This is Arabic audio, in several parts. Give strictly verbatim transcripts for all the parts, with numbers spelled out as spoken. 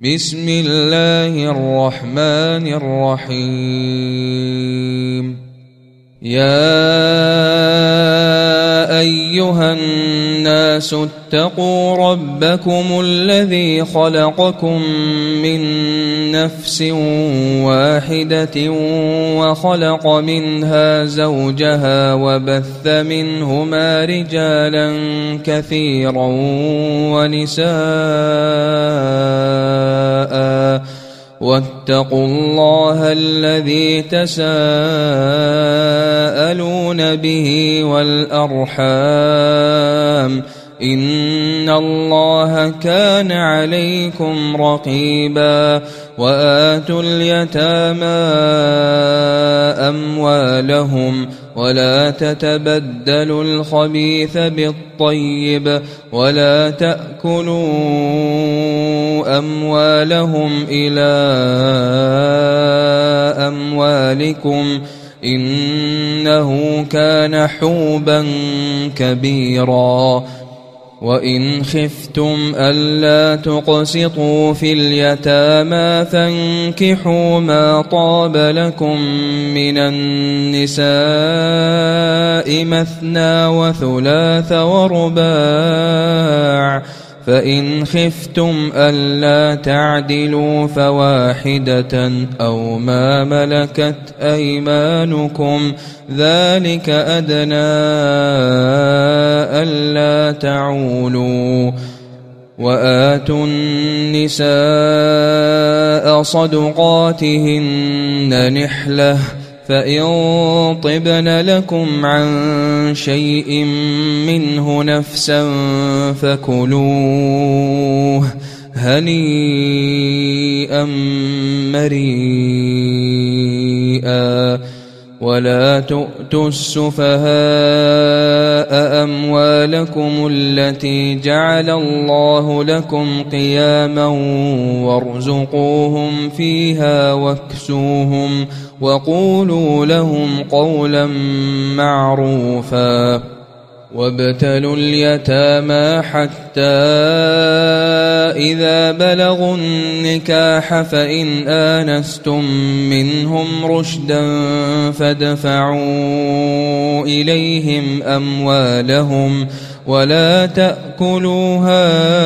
بسم الله الرحمن الرحيم. يا أيها الناس اتقوا ربكم الذي خلقكم من نفس واحدة وخلق منها زوجها وبث منهما رجالا كثيرا ونساء واتقوا الله الذي تساءلون به والأرحام إن الله كان عليكم رقيبا. وآتوا اليتامى أموالهم ولا تتبدلوا الخبيث بالطيب ولا تأكلوا أموالهم إلى أموالكم إنه كان حوبا كبيرا. وإن خفتم ألا تقسطوا في اليتامى فانكحوا ما طاب لكم من النساء مثنى وثلاث ورباع، فإن خفتم ألا تعدلوا فواحدة أو ما ملكت أيمانكم ذلك أدنى ألا تعولوا. وآتوا النساء صدقاتهن نحلة فإن طبن لكم عن شيء منه نفسا فكلوه هنيئا مريئا. ولا تؤتوا السفهاء أموالكم التي جعل الله لكم قياما وارزقوهم فيها واكسوهم وقولوا لهم قولا معروفا. وابتلوا اليتامى حتى إذا بلغوا النكاح فإن آنستم منهم رشدا فادفعوا إليهم أموالهم ولا تأكلوها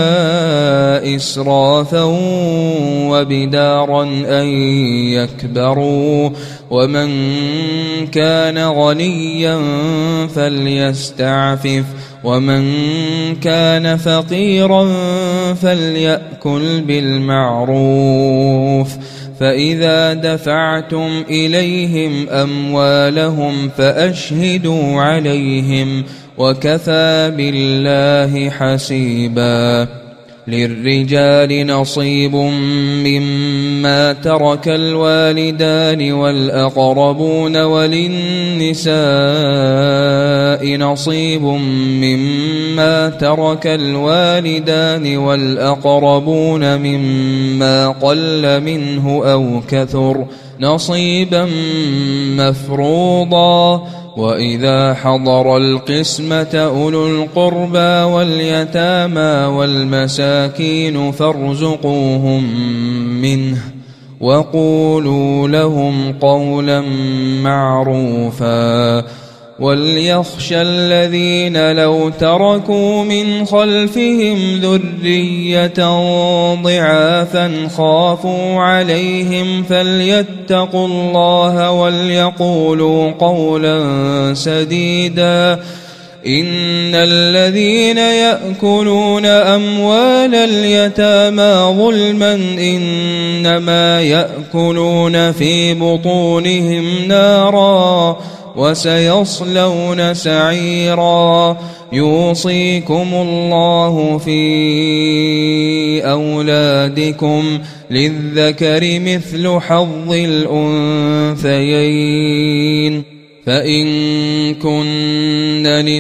إسرافا وبدارا أن يكبروا. ومن كان غنيا فليستعفف ومن كان فقيرا فليأكل بالمعروف. فإذا دفعتم إليهم أموالهم فأشهدوا عليهم وكفى بالله حسيبا. للرجال نصيب مما ترك الوالدان والأقربون وللنساء نصيب مما ترك الوالدان والأقربون مما قل منه أو كثر نصيبا مفروضا. وإذا حضر القسمة أولو القربى واليتامى والمساكين فارزقوهم منه وقولوا لهم قولا معروفا. وليخشى الذين لو تركوا من خلفهم ذرية ضعافا خافوا عليهم فليتقوا الله وليقولوا قولا سديدا. إن الذين يأكلون أموال اليتامى ظلما إنما يأكلون في بطونهم نارا وسيصلون سعيرا. يوصيكم الله في أولادكم للذكر مثل حظ الأنثيين. فإن كن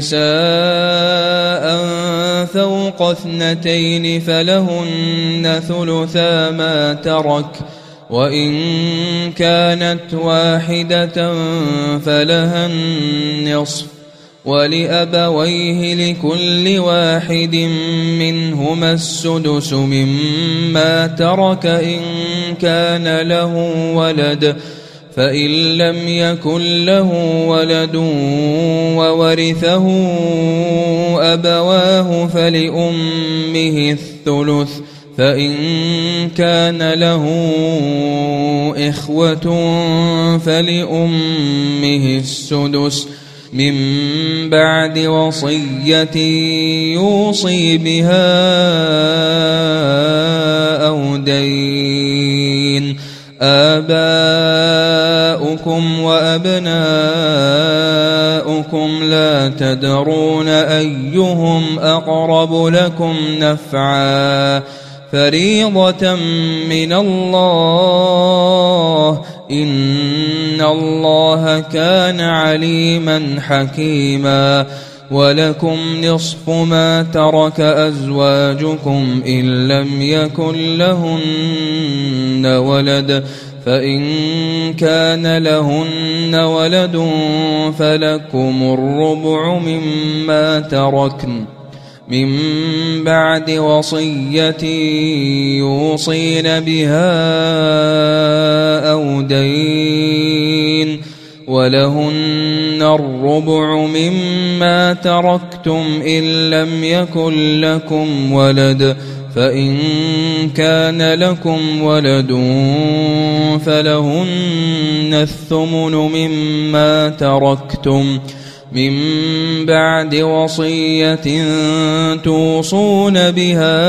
نساء فوق اثنتين فلهن ثلثا ما ترك وإن كانت واحدة فلها النصف ولأبويه لكل واحد منهما السدس مما ترك إن كان له ولد، فإن لم يكن له ولد وورثه أبواه فلأمه الثلث، فإن كان له إخوة فلأمه السدس من بعد وصية يوصي بها أو دين. آباؤكم وأبناؤكم لا تدرون أيهم أقرب لكم نفعا فريضة من الله، إن الله كان عليما حكيما. ولكم نصف ما ترك أزواجكم إن لم يكن لهن ولد، فإن كان لهن ولد فلكم الربع مما تركن من بعد وصية يوصين بها أو دين، ولهن الربع مما تركتم إن لم يكن لكم ولد، فإن كان لكم ولد فلهن الثمن مما تركتم من بعد وصية توصون بها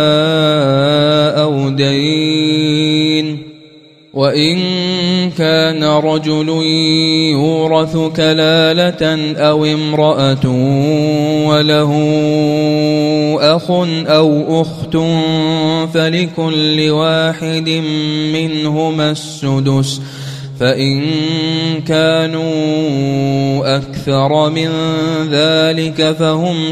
أو دين. وإن كان رجل يورث كلالة أو امرأة وله أخ أو أخت فلكل واحد منهما السدس، فإن كانوا أكثر من ذلك فهم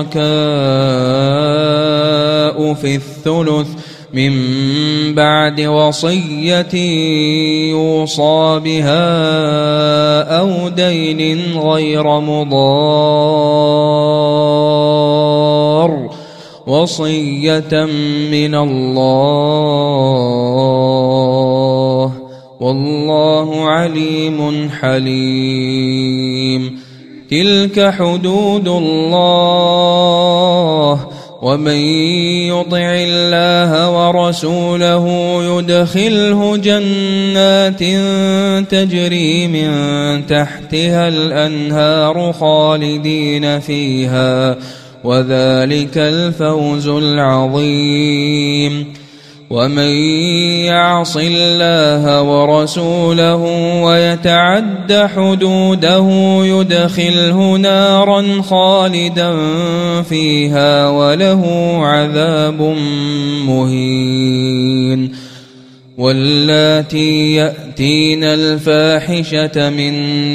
شركاء في الثلث من بعد وصية يوصى بها أو دين غير مضار، وصية من الله، والله عليم حليم. تلك حدود الله، ومن يطع الله ورسوله يدخله جنات تجري من تحتها الأنهار خالدين فيها، وذلك الفوز العظيم. ومن يعص الله ورسوله ويتعد حدوده يدخله نارا خالدا فيها وله عذاب مهين. واللاتي يأتين الفاحشة من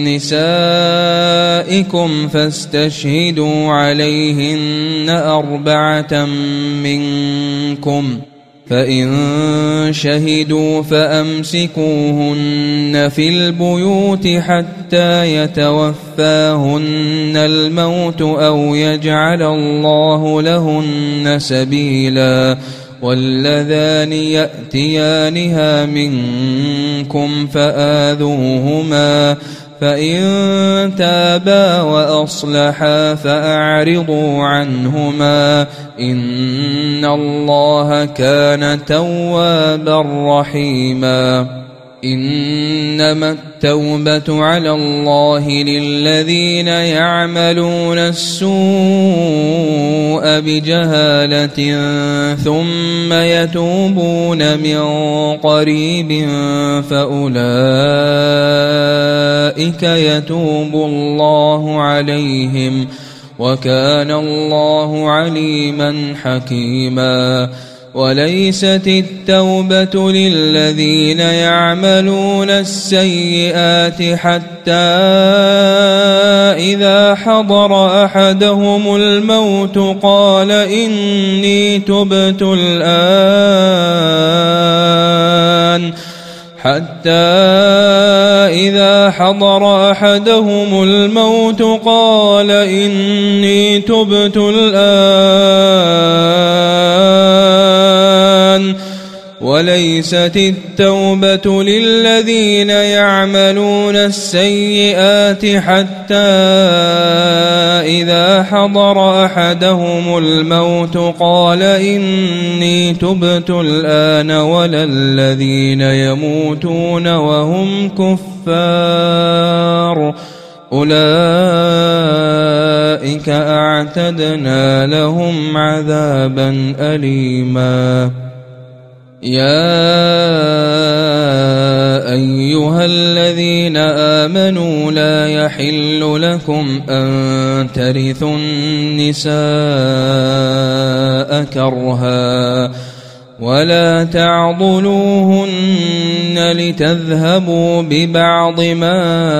نسائكم فاستشهدوا عليهن أربعة منكم، فإن شهدوا فأمسكوهن في البيوت حتى يتوفاهن الموت أو يجعل الله لهن سبيلا. واللذان يأتيانها منكم فآذوهما، فإن تابا وأصلحا فأعرضوا عنهما، إن الله كان توابا رحيما. إنما التوبة على الله للذين يعملون السوء بجهالة ثم يتوبون من قريب فأولئك يتوب الله عليهم، وكان الله عليما حكيما. وليست التوبة للذين يعملون السيئات حتى إذا حضر أحدهم الموت قال إني تبت الآن، حتى إذا إذا حضر أحدهم الموت قال إني تبت الآن وليست التوبة للذين يعملون السيئات حتى إذا حضر أحدهم الموت قال إني تبت الآن ولا الذين يموتون وهم كفار أولئك أعتدنا لهم عذابا أليما. يا أيها الذين آمنوا لا يحل لكم أن ترثوا النساء كرها ولا تعضلوهن لتذهبوا ببعض ما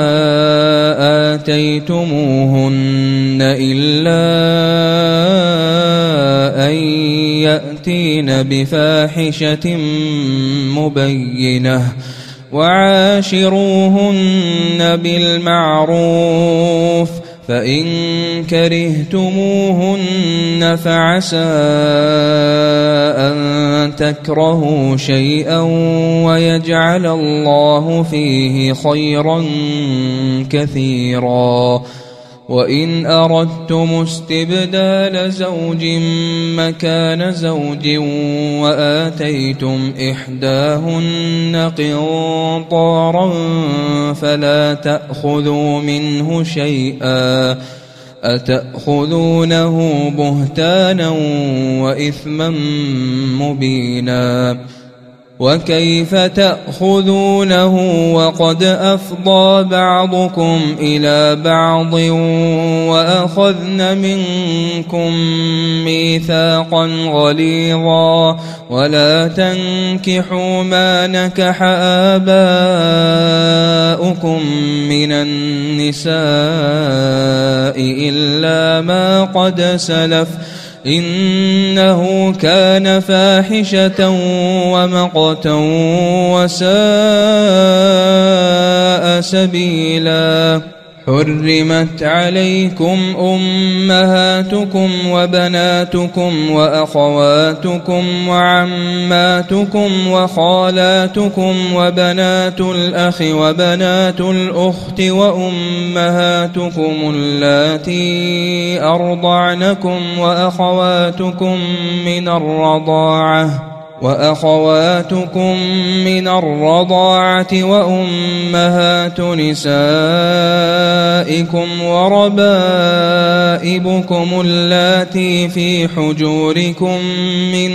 آتيتموهن إلا أن يأتين بفاحشة مبينة وعاشروهن بالمعروف فإن كرهتموهن فعسى أن تكرهوا شيئا ويجعل الله فيه خيرا كثيرا. وإن أردتم استبدال زوج مكان زوج وآتيتم إحداهن قنطارا فلا تأخذوا منه شيئا أتأخذونه بهتانا وإثما مبينا. وكيف تأخذونه وقد أفضى بعضكم إلى بعض وأخذن منكم ميثاقا غليظا ولا تنكحوا ما نكح آباؤكم من النساء إلا ما قد سلف إنه كان فاحشة ومقتا وساء سبيلا. حرمت عليكم أمهاتكم وبناتكم وأخواتكم وعماتكم وخالاتكم وبنات الأخ وبنات الأخت وأمهاتكم اللاتي أرضعنكم وأخواتكم من الرضاعة وأخواتكم من الرضاعة وأمهات نسائكم وربائبكم اللاتي في حجوركم من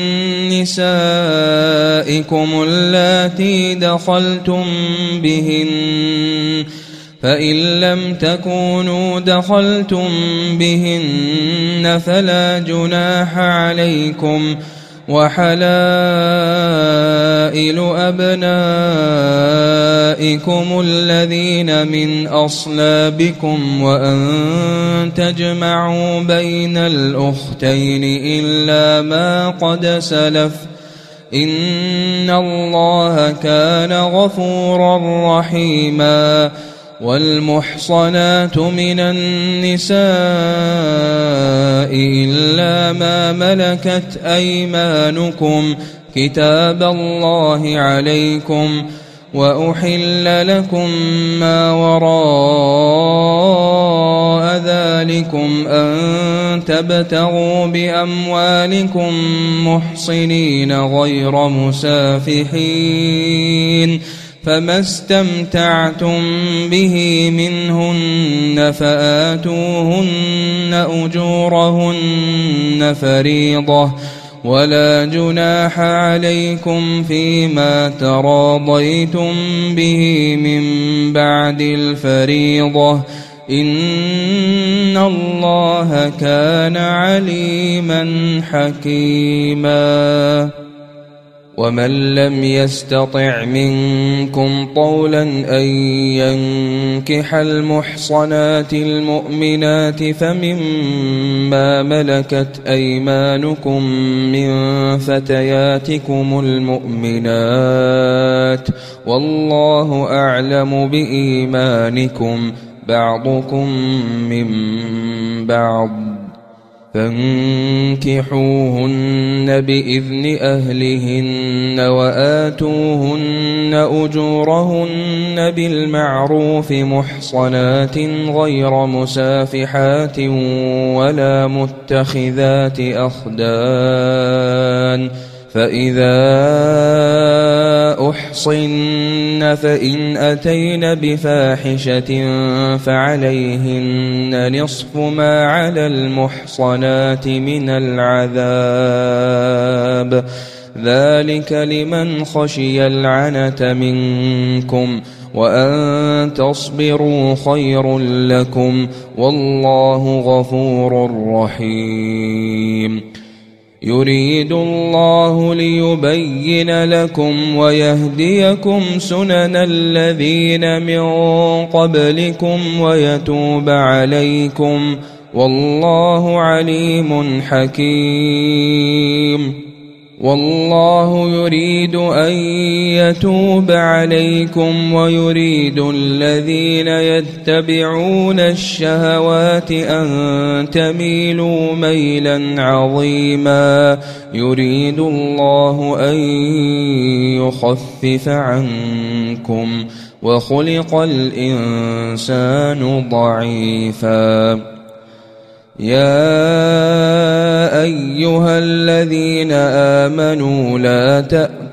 نسائكم اللاتي دخلتم بهن فإن لم تكونوا دخلتم بهن فلا جناح عليكم وحلائل أبنائكم الذين من أصلابكم وأن تجمعوا بين الأختين إلا ما قد سلف إن الله كان غفورا رحيما. والمحصنات من النساء إلا ما ملكت أيمانكم كتاب الله عليكم وأحل لكم ما وراء ذلكم أن تبتغوا بأموالكم محصنين غير مسافحين فما استمتعتم به منهن فآتوهن أجورهن فريضة ولا جناح عليكم فيما تراضيتم به من بعد الفريضة إن الله كان عليما حكيما. ومن لم يستطع منكم طولا أن ينكح المحصنات المؤمنات فمما ملكت أيمانكم من فتياتكم المؤمنات والله أعلم بإيمانكم بعضكم من بعض فانكحوهن بإذن أهلهن وآتوهن أجورهن بالمعروف محصنات غير مسافحات ولا متخذات أخدان فإذا أحصن فإن أتين بفاحشة فعليهن نصف ما على المحصنات من العذاب ذلك لمن خشي العنة منكم وأن تصبروا خير لكم والله غفور رحيم يريد الله ليبين لكم ويهديكم سنن الذين من قبلكم ويتوب عليكم والله عليم حكيم والله يريد أن يتوب عليكم ويريد الذين يتبعون الشهوات أن تميلوا ميلا عظيما يريد الله أن يخفف عنكم وخلق الإنسان ضعيفا يا أيها الذين آمنوا لا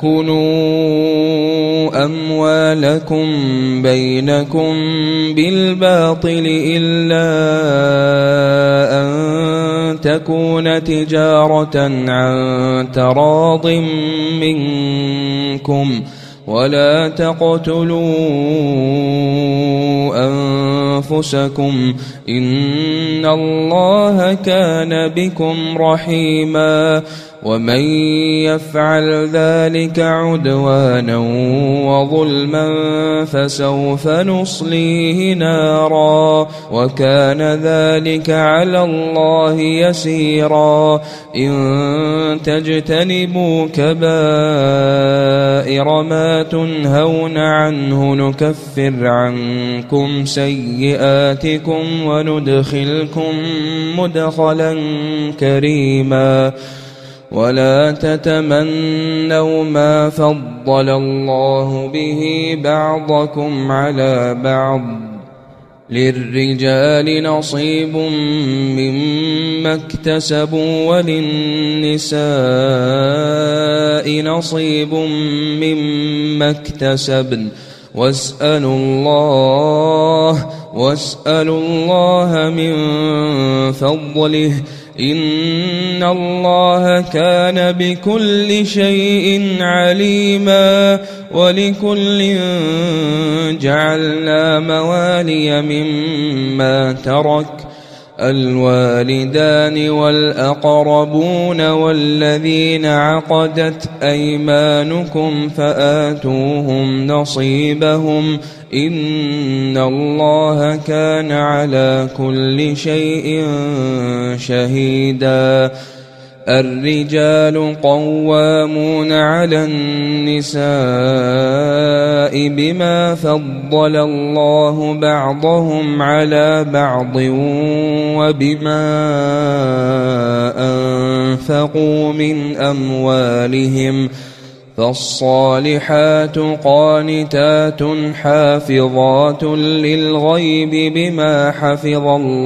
تأكلوا أموالكم بينكم بالباطل إلا أن تكون تجارة عن تراض منكم ولا تقتلوا أنفسكم إن الله كان بكم رحيما ومن يفعل ذلك عدوانا وظلما فسوف نصليه نارا وكان ذلك على الله يسيرا إن تجتنبوا كبائر ما تنهون عنه نكفر عنكم سيئاتكم وندخلكم مدخلا كريما ولا تتمنوا ما فضل الله به بعضكم على بعض للرجال نصيب مما اكتسبوا وللنساء نصيب مما اكتسبن واسألوا الله واسألوا الله من فضله إن الله كان بكل شيء عليما ولكل جعلنا موالي مما ترك الوالدان والأقربون والذين عقدت أيمانكم فآتوهم نصيبهم إن الله كان على كل شيء شهيدا الرجال قوامون على النساء بما فضل الله بعضهم على بعض وبما أنفقوا من أموالهم فالصالحات قانتات حافظات للغيب بما حفظ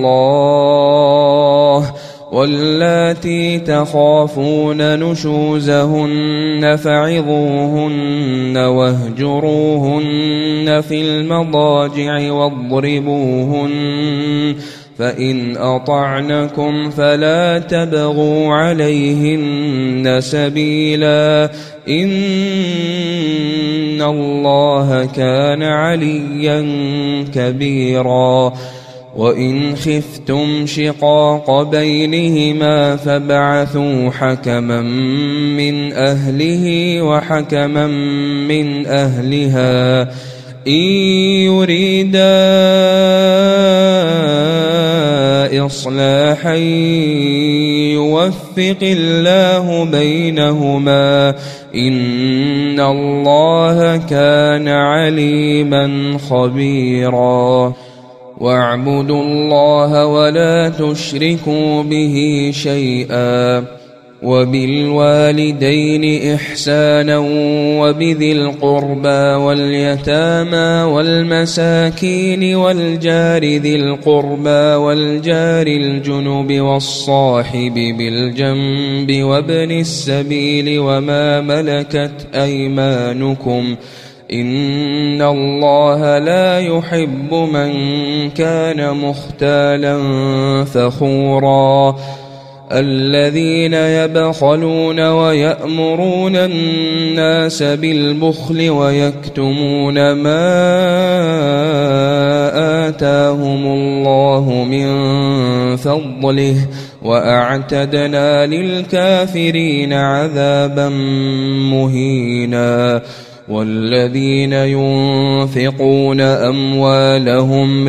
الله واللاتي تخافون نشوزهن فعظوهن واهجروهن في المضاجع واضربوهن فإن أطعنكم فلا تبغوا عليهن سبيلا إن الله كان عليا كبيرا وإن خفتم شقاق بينهما فابعثوا حكما من أهله وحكما من أهلها إن يريدا إصلاحا يوفق الله بينهما إن الله كان عليما خبيرا واعبدوا الله ولا تشركوا به شيئا وبالوالدين إحسانا وبذي القربى واليتامى والمساكين والجار ذي القربى والجار الجنب والصاحب بالجنب وابن السبيل وما ملكت أيمانكم إن الله لا يحب من كان مختالا فخورا الذين يبخلون ويأمرون الناس بالبخل ويكتمون ما آتاهم الله من فضله وأعتدنا للكافرين عذابا مهينا والذين ينفقون أموالهم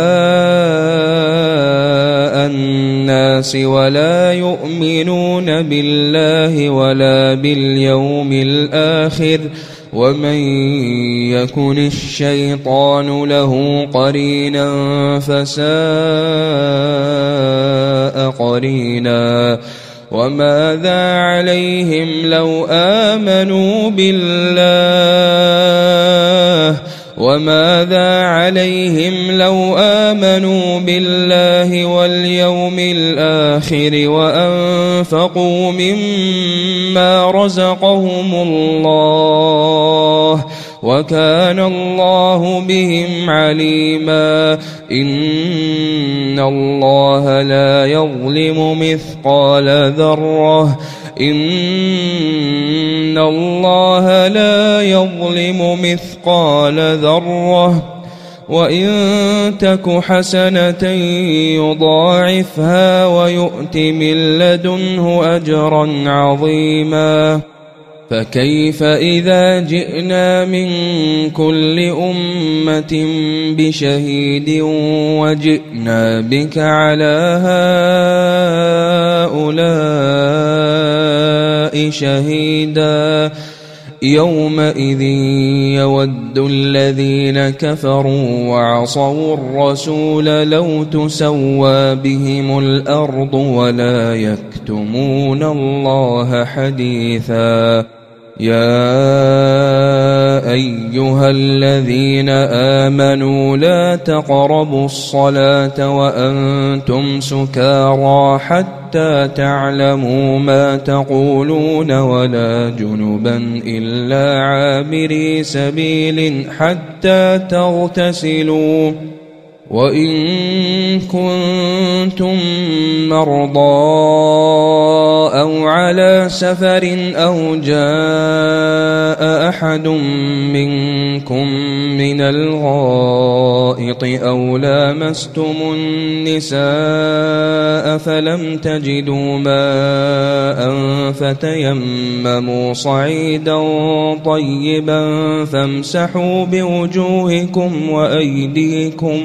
رئاء الناس ولا يؤمنون بالله ولا باليوم الآخر ومن يكن الشيطان له قرينا فساء قرينا وماذا عليهم لو آمنوا بالله وماذا عليهم لو آمنوا بالله واليوم الآخر وأنفقوا مما رزقهم الله وكان الله بهم عليما إن الله لا يظلم مثقال ذرة إن الله لا يظلم مثقال ذرة وإن تك حسنة يضاعفها ويؤت من لدنه أجرا عظيما فكيف إذا جئنا من كل أمة بشهيد وجئنا بك على هؤلاء شهيدا يومئذ يود الذين كفروا وعصوا الرسول لو تسوى بهم الأرض ولا يكتمون الله حديثا يا أيها الذين آمنوا لا تقربوا الصلاة وأنتم سكارى حتى تعلموا ما تقولون ولا جنبا إلا عابري سبيل حتى تغتسلوا وإن كنتم مرضى أو على سفر أو جاء أحد منكم من الغائط أو لامستم النساء فلم تجدوا ماء فتيمموا صعيدا طيبا فامسحوا بوجوهكم وأيديكم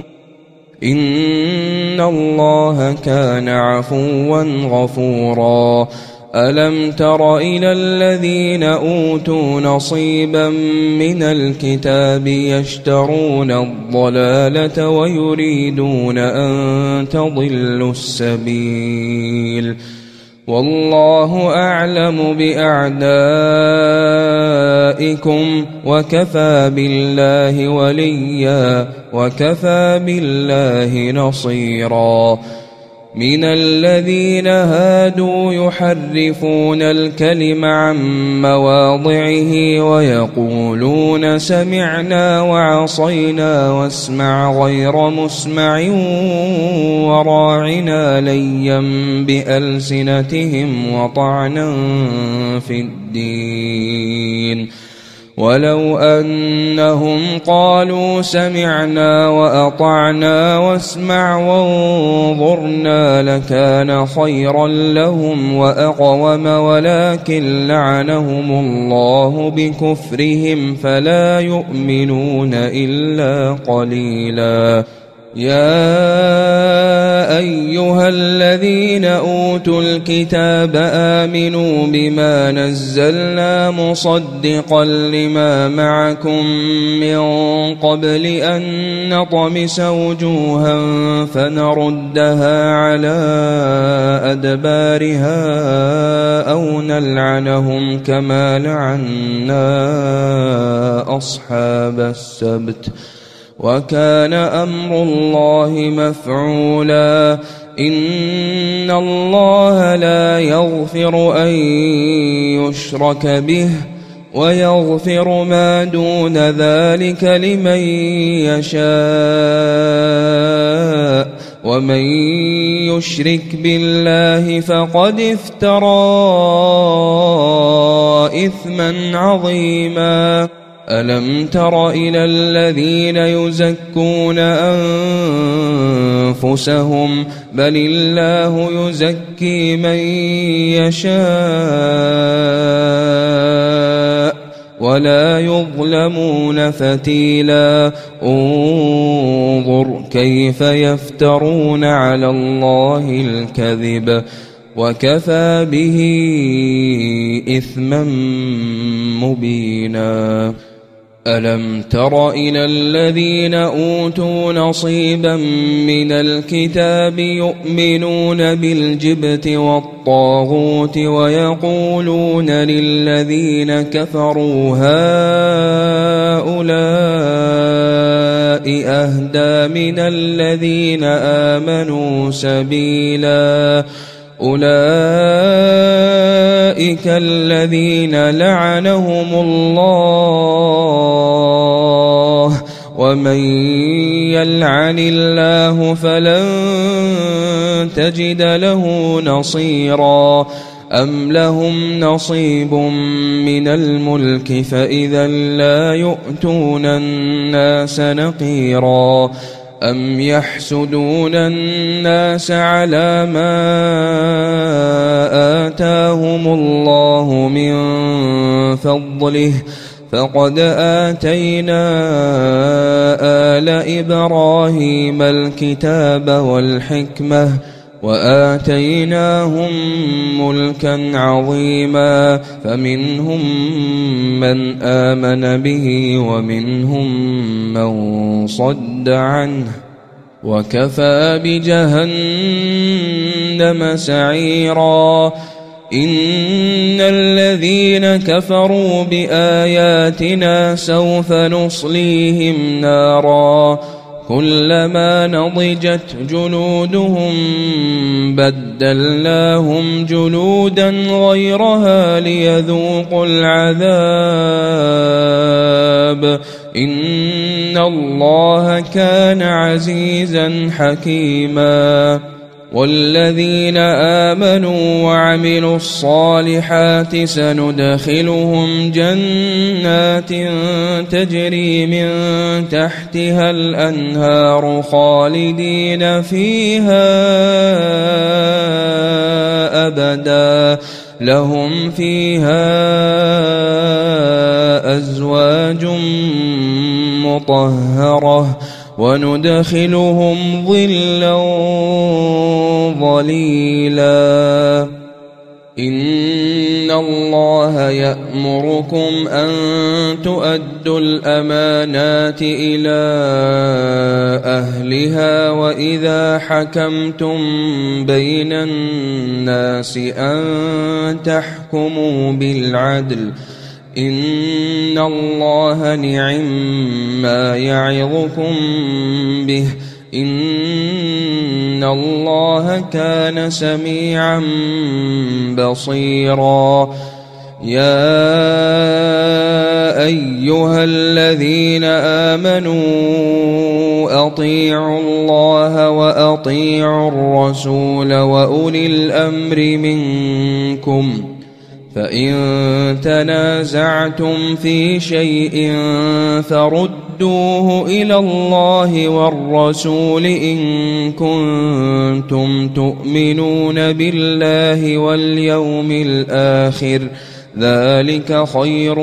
إن الله كان عفوا غفورا ألم تر إلى الذين أوتوا نصيبا من الكتاب يشترون الضلالة ويريدون أن تضلوا السبيل والله أعلم بأعدائكم وكفى بالله وليا وكفى بالله نصيرا من الذين هادوا يحرفون الكلم عن مواضعه ويقولون سمعنا وعصينا واسمع غير مسمع وراعنا ليا بألسنتهم وطعنا في الدين ولو أنهم قالوا سمعنا وأطعنا واسمع وانظرنا لكان خيرا لهم وأقوم، ولكن لعنهم الله بكفرهم فلا يؤمنون إلا قليلا. يا أيها الذين أوتوا الكتاب آمنوا بما نزلنا مصدقا لما معكم من قبل أن نطمس وجوها فنردها على أدبارها أو نلعنهم كما لعنا أصحاب السبت، وكان أمر الله مفعولا. إن الله لا يغفر أن يشرك به ويغفر ما دون ذلك لمن يشاء، ومن يشرك بالله فقد افترى إثما عظيما. ألم تر إلى الذين يزكون أنفسهم بل الله يزكي من يشاء ولا يظلمون فتيلا. انظر كيف يفترون على الله الكذب وكفى به إثما مبينا. ألم تر إلى الذين أوتوا نصيبا من الكتاب يؤمنون بالجبت والطاغوت ويقولون للذين كفروا هؤلاء أهدى من الذين آمنوا سبيلا. أولئك الذين لعنهم الله، ومن يلعن الله فلن تجد له نصيرا. أم لهم نصيب من الملك فإذا لا يؤتون الناس نقيرا. أم يحسدون الناس على ما آتاهم الله من فضله فقد آتينا آل إبراهيم الكتاب والحكمة وآتيناهم ملكا عظيما. فمنهم من آمن به ومنهم من صد عنه، وكفى بجهنم سعيرا. إن الذين كفروا بآياتنا سوف نصليهم نارا كلما نضجت جلودهم بدلناهم جلودا غيرها ليذوقوا العذاب. إن الله كان عزيزا حكيما. والذين آمنوا وعملوا الصالحات سندخلهم جنات تجري من تحتها الأنهار خالدين فيها أبدا، لهم فيها أزواج مطهرة وندخلهم ظلا ظليلا. إن الله يأمركم أن تؤدوا الأمانات إلى أهلها وإذا حكمتم بين الناس أن تحكموا بالعدل. إن الله نعما يعظكم به، إن الله كان سميعا بصيرا. يا أيها الذين آمنوا أطيعوا الله وأطيعوا الرسول وأولي الأمر منكم، فإن تنازعتم في شيء فردوه إلى الله والرسول إن كنتم تؤمنون بالله واليوم الآخر ذلك خير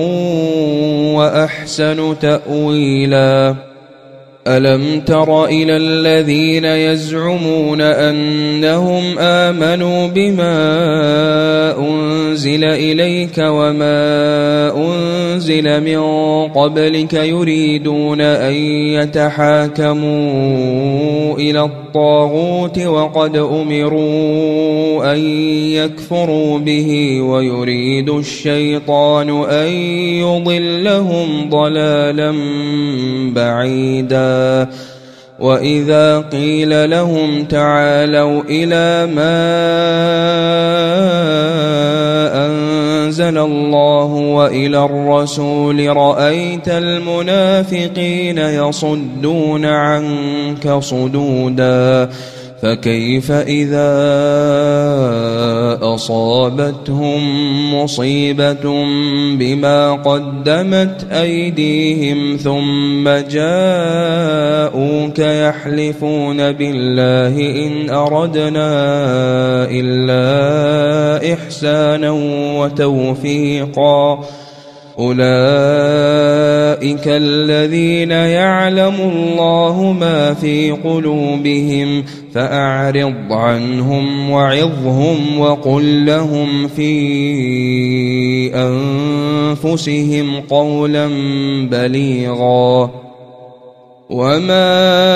وأحسن تأويلا. ألم تر إلى الذين يزعمون أنهم آمنوا بما أنزل إليك وما أنزل من قبلك يريدون أن يتحاكموا إلى الطاغوت وقد أمروا أن يكفروا به ويريد الشيطان أن يضلهم ضلالا بعيدا. وإذا قيل لهم تعالوا إلى ما أنزل الله وإلى الرسول رأيت المنافقين يصدون عنك صدودا. فكيف إذا أصابتهم مصيبة بما قدمت أيديهم ثم جاءوك يحلفون بالله إن أردنا إلا إحسانا وتوفيقا أولئك الذين يعلم الله ما في قلوبهم فأعرض عنهم وعظهم وقل لهم في أنفسهم قولا بليغا. وما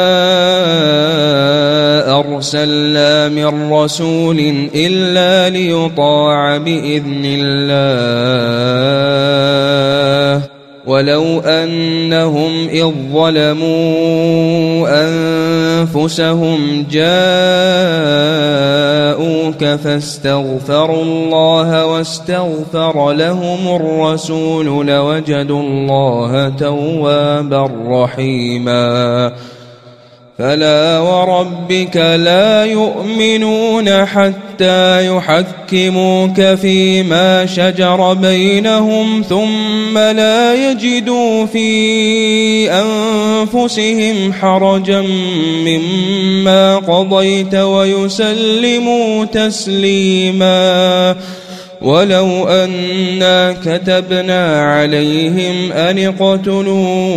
أرسلنا من رسول إلا ليطاع بإذن الله ولو أنهم إذ ظلموا أنفسهم جاءوك فاستغفروا الله واستغفر لهم الرسول لوجدوا الله توابا رحيما. فلا وربك لا يؤمنون حتى يحكموك فيما شجر بينهم ثم لا يجدوا في أنفسهم حرجا مما قضيت ويسلموا تسليما. ولو أنا كتبنا عليهم أن اقتلوا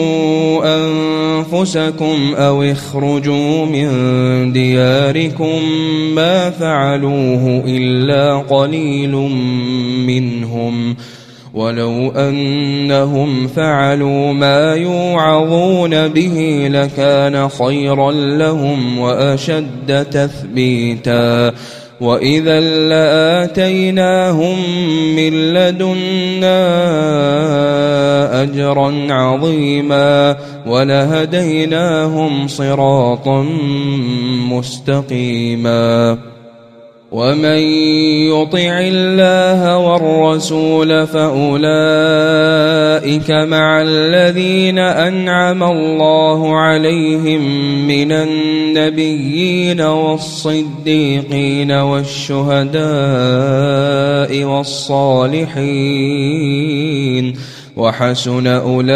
أنفسكم أو اخرجوا من دياركم ما فعلوه إلا قليل منهم ولو أنهم فعلوا ما يوعظون به لكان خيرا لهم وأشد تثبيتا. وإذا لآتيناهم من لدنا أجرا عظيما ولهديناهم صراطا مستقيما. ومن يطع الله والرسول فأولئك مع الذين أنعم الله عليهم من النبيين والصديقين والشهداء والصالحين وحسن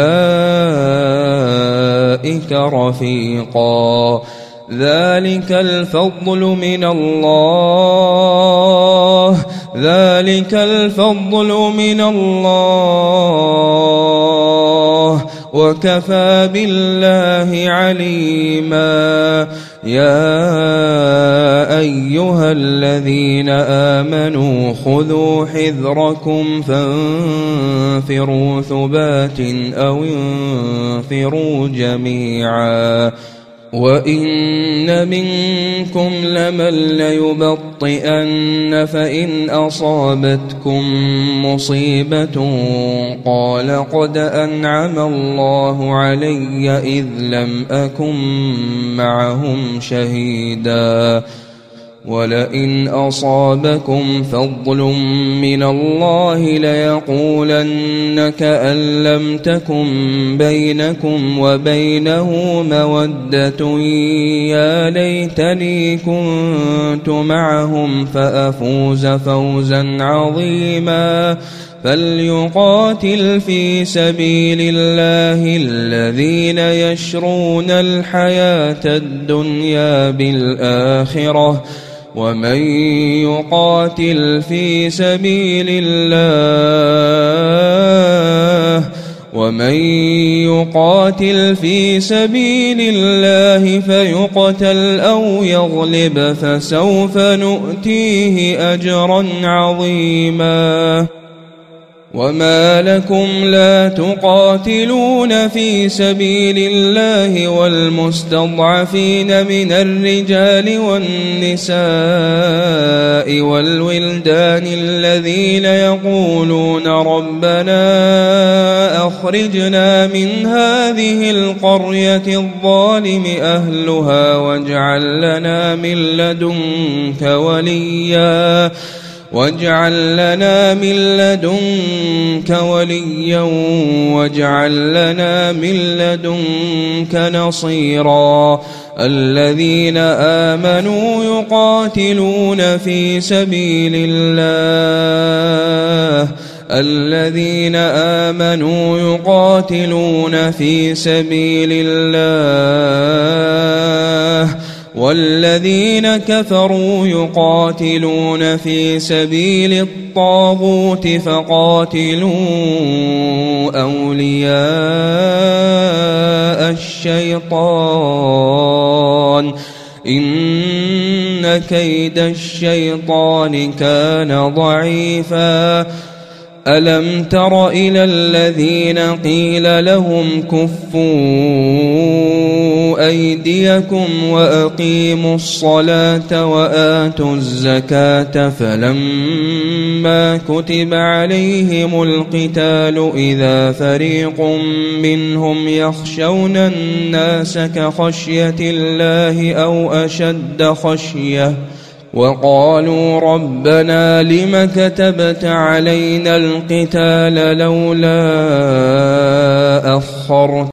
أولئك رفيقا. ذلك الفضل من الله ذلك الفضل من الله وكفى بالله عليما. يا أيها الذين آمنوا خذوا حذركم فانفروا ثبات أو انفروا جميعا. وإن منكم لمن ليبطئن فإن أصابتكم مصيبة قال قد أنعم الله علي إذ لم أكن معهم شهيدا ولئن أصابكم فضل من الله ليقولن كأن لم تكن بينكم وبينه مودة يا ليتني كنت معهم فأفوز فوزا عظيما فليقاتل في سبيل الله الذين يشرون الحياة الدنيا بالآخرة ومن يقاتل في سبيل الله ومن يقاتل في سبيل الله فيقتل أو يغلب فسوف نؤتيه أجرا عظيما وما لكم لا تقاتلون في سبيل الله والمستضعفين من الرجال والنساء والولدان الذين يقولون ربنا أخرجنا من هذه القرية الظالم أهلها واجعل لنا من لدنك وليا واجعل لنا من لدنك وليا واجعل لنا من لدنك نصيرا الذين آمنوا يقاتلون في سبيل الله الذين آمنوا يقاتلون في سبيل الله والذين كفروا يقاتلون في سبيل الطاغوت فقاتلوا أولياء الشيطان إن كيد الشيطان كان ضعيفا ألم تر إلى الذين قيل لهم كفوا أيديكم وأقيموا الصلاة وآتوا الزكاة فلما كتب عليهم القتال إذا فريق منهم يخشون الناس كخشية الله أو أشد خشية وقالوا ربنا لم كتبت علينا القتال لولا أخرت